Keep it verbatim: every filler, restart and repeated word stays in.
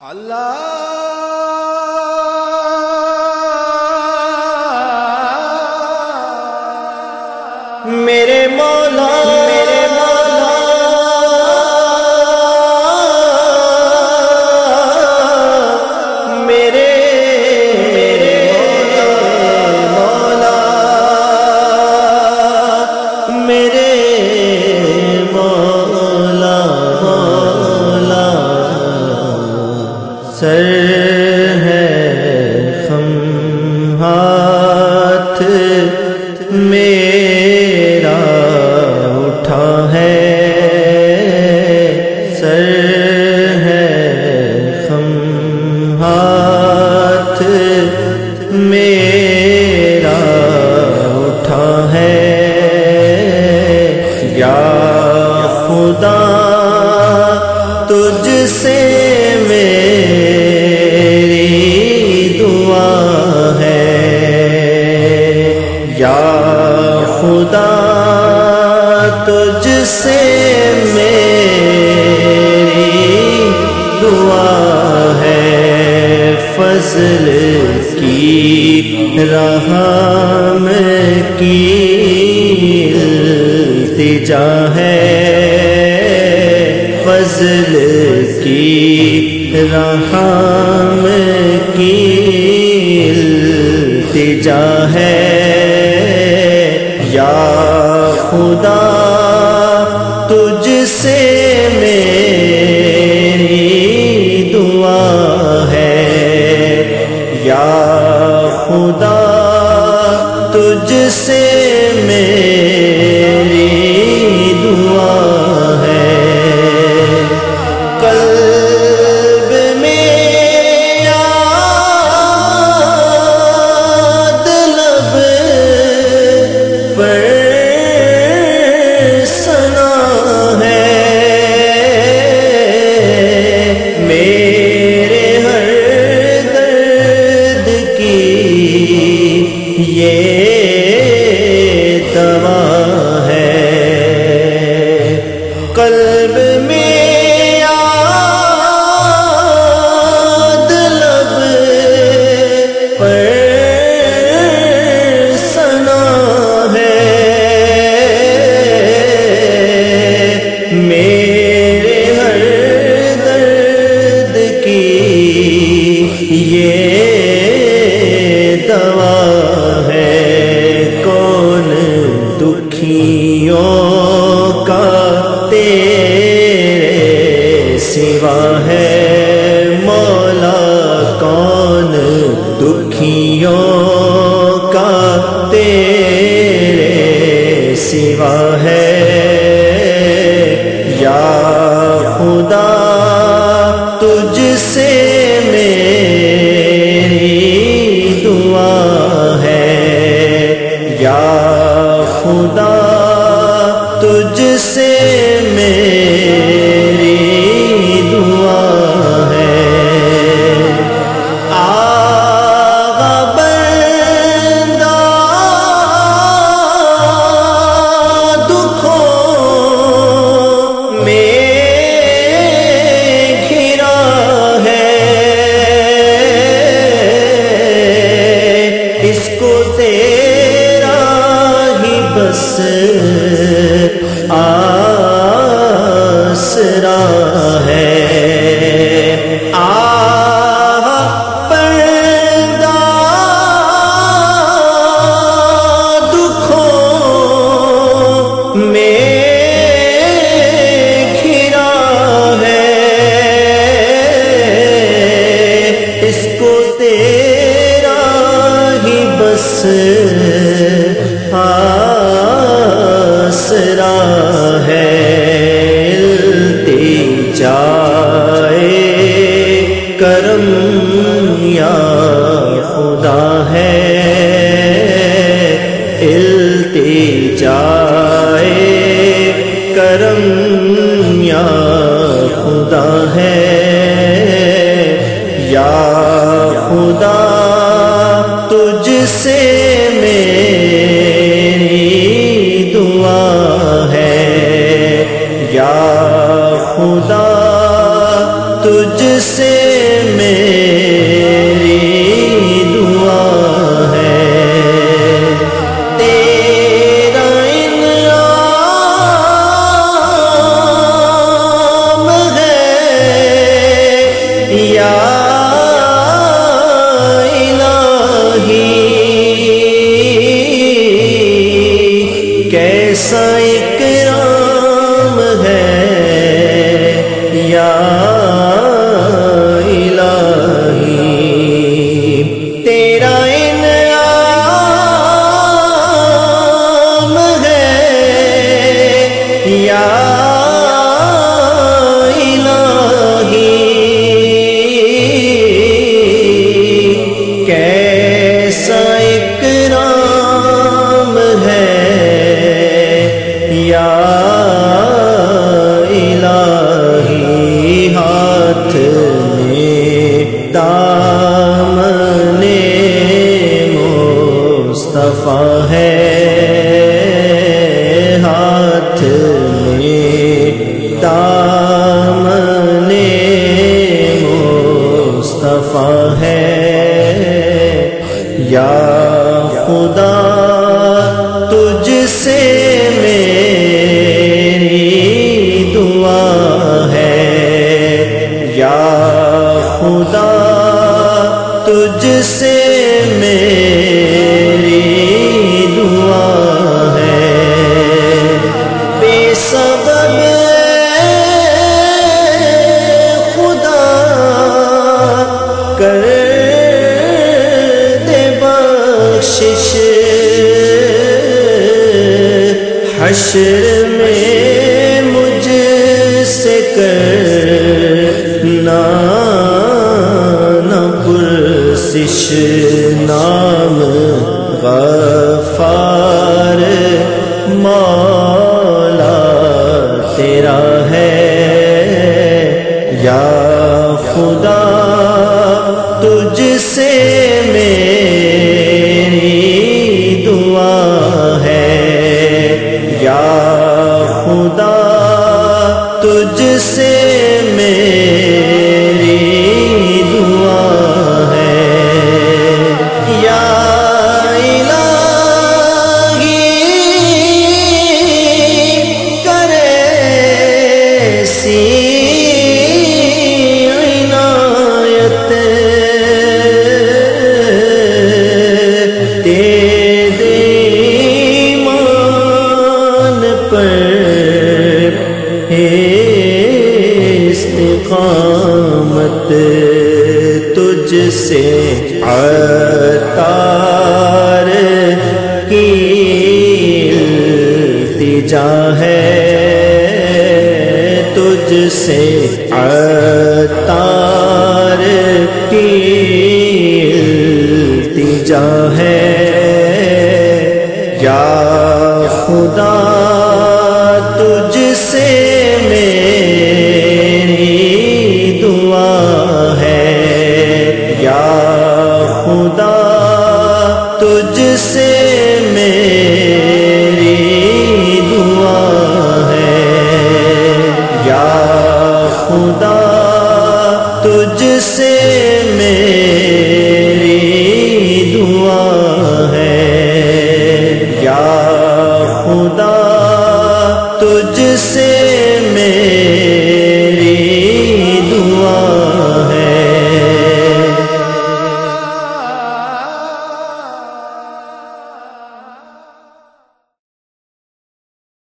اللہ میرے مولا میرے مولا میرے مولا میرے مولا مولا سر ہے خم ہاتھ میرا اٹھا ہے سر ہے خم ہاتھ میرا اٹھا ہے یا خدا تجھ سے میری دعا ہے یا خدا تجھ سے میری دعا ہے فضل کی رحم کی التجا ہے فضل کی رحم کی التجا ہے یا خدا تجھ سے میری دعا ہے یا خدا تجھ سے میری دعا ہے قلب میں یاد لب پر سنا ہے میرے ہر درد کی یہ دوا ہے قلب میں یاد لب پر سنا ہے میرے ہر درد کی یہ دوا ہے کون دکھیوں کا تیرے سوا ہے مولا کون دکھیوں کا تیرے سوا ہے یا خدا تجھ سے میری دعا ہے یا خدا تجھ سے میری دعا ہے آغا بندہ دکھوں میں گھرا ہے اس کو تیرا ہی بس آسرا ہے آہ پردہ دکھوں میں گھرا ہے اس کو تیرا ہی بس آسرا ہے التجائے کرم یا خدا ہے التجائے کرم یا خدا ہے یا خدا تجھ سے میری دعا ہے یا خدا تجھ سے دامن مصطفیٰ ہے، ہاتھ میں دامن مصطفیٰ ہے۔ یا خدا تجھ سے میری دعا ہے، یا خدا تجھ سے میری دعا ہے۔ بے سبب خدا کر دے بخشش، حشر میں مجھ سے کرنا نہ پرسش، نام غفار مولا تیرا ہے۔ یا خدا تجھ سے میری دعا ہے، یا خدا تجھ سے میری دعا ہے۔ یا الہی کرے سی عنایت، دے دے ایمان پر استقامت، تجھ سے عطار کی التجا ہے، تجھ سے عطار کی التجا ہے۔ یا خدا تجھ سے میری دعا ہے، یا خدا تجھ سے میری دعا ہے، یا خدا تجھ سے